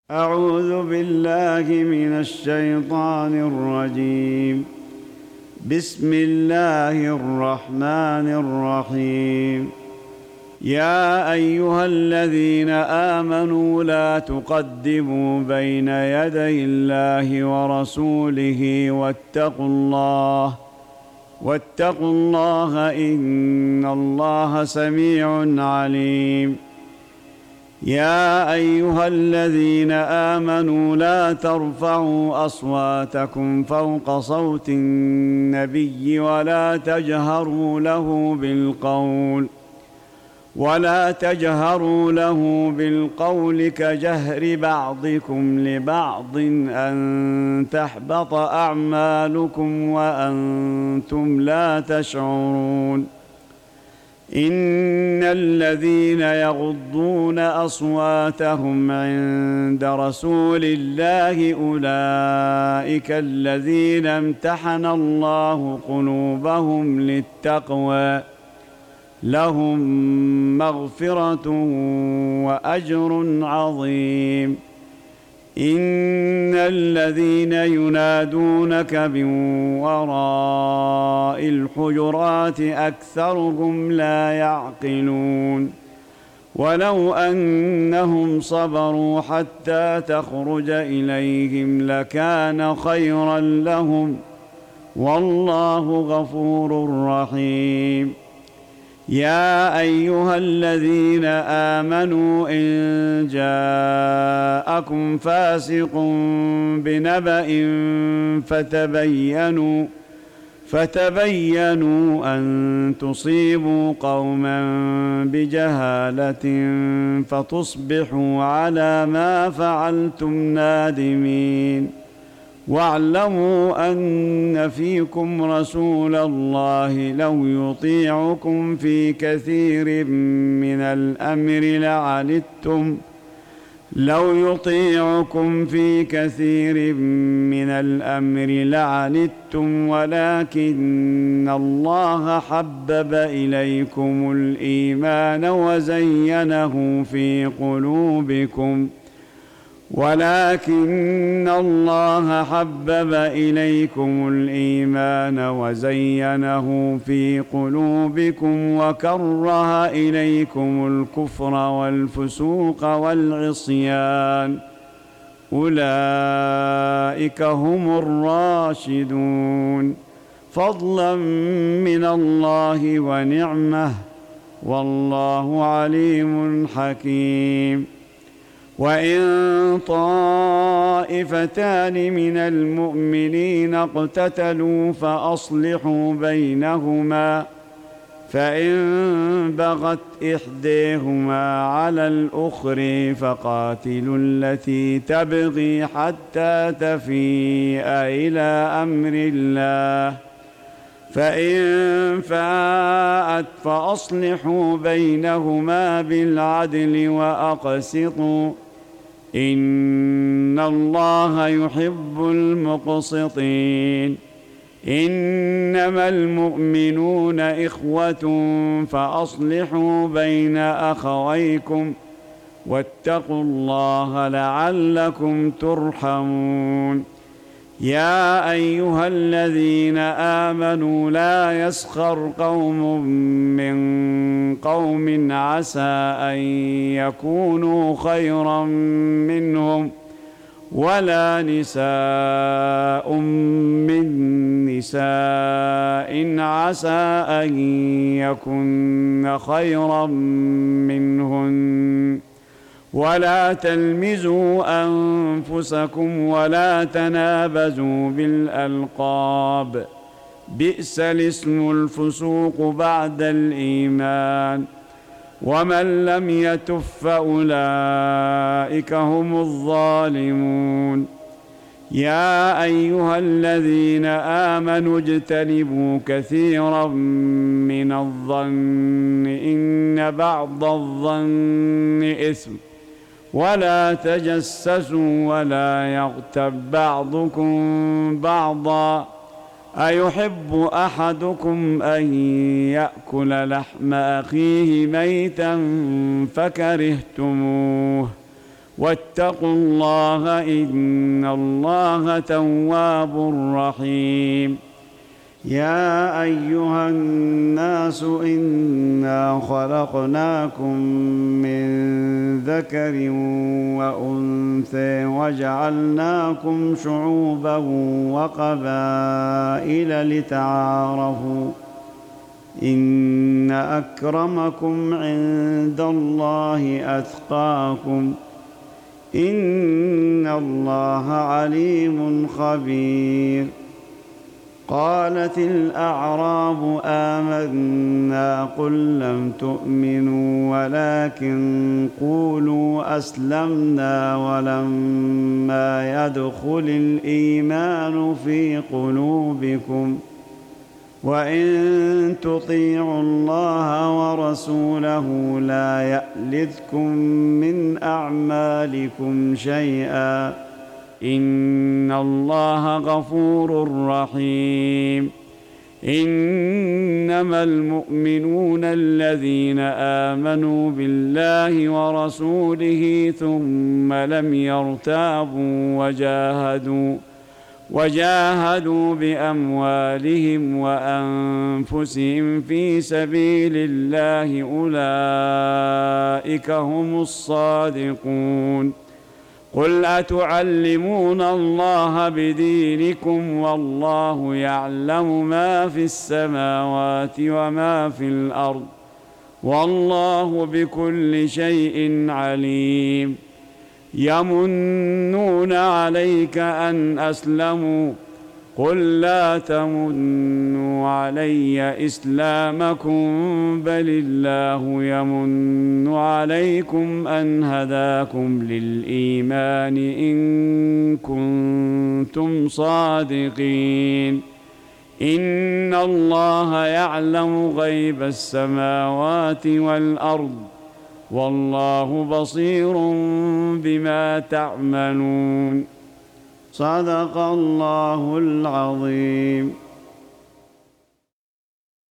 أعوذ بالله من الشيطان الرجيم. بسم الله الرحمن الرحيم. يا أيها الذين آمنوا لا تقدموا بين يدي الله ورسوله واتقوا الله إن الله سميع عليم. يا أيها الذين آمنوا لا ترفعوا أصواتكم فوق صوت النبي ولا تجهروا له بالقول كجهر بعضكم لبعض أن تحبط أعمالكم وأنتم لا تشعرون. إن الذين يغضون أصواتهم عند رسول الله أولئك الذين امتحن الله قلوبهم للتقوى لهم مغفرة وأجر عظيم. إن الذين ينادونك من وراء الحجرات أكثرهم لا يعقلون. ولو أنهم صبروا حتى تخرج إليهم لكان خيرا لهم والله غفور رحيم. يا أيها الذين آمنوا إن جاءكم فاسق بنبأ فتبينوا أن تصيبوا قوما بجهالة فتصبحوا على ما فعلتم نادمين. واعلموا أن فيكم رسول الله لو يطيعكم في كثير من الأمر لعنتم ولكن الله حبب إليكم الإيمان وزينه في قلوبكم وكره إليكم الكفر والفسوق والعصيان أولئك هم الراشدون فضلا من الله ونعمة والله عليم حكيم. وإن طائفتان من المؤمنين اقتتلوا فأصلحوا بينهما فإن بغت إحداهما على الأخرى فقاتلوا التي تبغي حتى تفيء إلى أمر الله فإن فاءت فأصلحوا بينهما بالعدل وأقسطوا إن الله يحب المقسطين. إنما المؤمنون إخوة فأصلحوا بين أخويكم واتقوا الله لعلكم ترحمون. يا أيها الذين آمنوا لا يسخر قوم من قوم عسى أن يكونوا خيرا منهم ولا نساء من نساء عسى أن يكن خيرا منهن ولا تلمزوا أنفسكم ولا تنابزوا بالألقاب بئس الاسم الفسوق بعد الإيمان ومن لم يتب فأولئك هم الظالمون. يا أيها الذين آمنوا اجتنبوا كثيرا من الظن إن بعض الظن إثم ولا تجسسوا ولا يغتب بعضكم بعضا أيحب أحدكم أن يأكل لحم أخيه ميتا فكرهتموه واتقوا الله إن الله تواب رحيم. يا أيها الناس إنا خلقناكم من ذكر وأنثى وجعلناكم شعوبا وقبائل لتعارفوا إن أكرمكم عند الله أتقاكم إن الله عليم خبير. قالت الأعراب آمنا قل لم تؤمنوا ولكن قولوا أسلمنا ولما يدخل الإيمان في قلوبكم وإن تطيعوا الله ورسوله لا يألتكم من أعمالكم شيئا إن الله غفور رحيم. إنما المؤمنون الذين آمنوا بالله ورسوله ثم لم يرتابوا وجاهدوا بأموالهم وأنفسهم في سبيل الله أولئك هم الصادقون. قل أتعلمون الله بدينكم والله يعلم ما في السماوات وما في الأرض والله بكل شيء عليم. يمنون عليك أن أسلموا قل لا تمنوا علي إسلامكم بل الله يمن عليكم أن هداكم للإيمان إن كنتم صادقين. إن الله يعلم غيب السماوات والأرض والله بصير بما تعملون. صدق الله العظيم.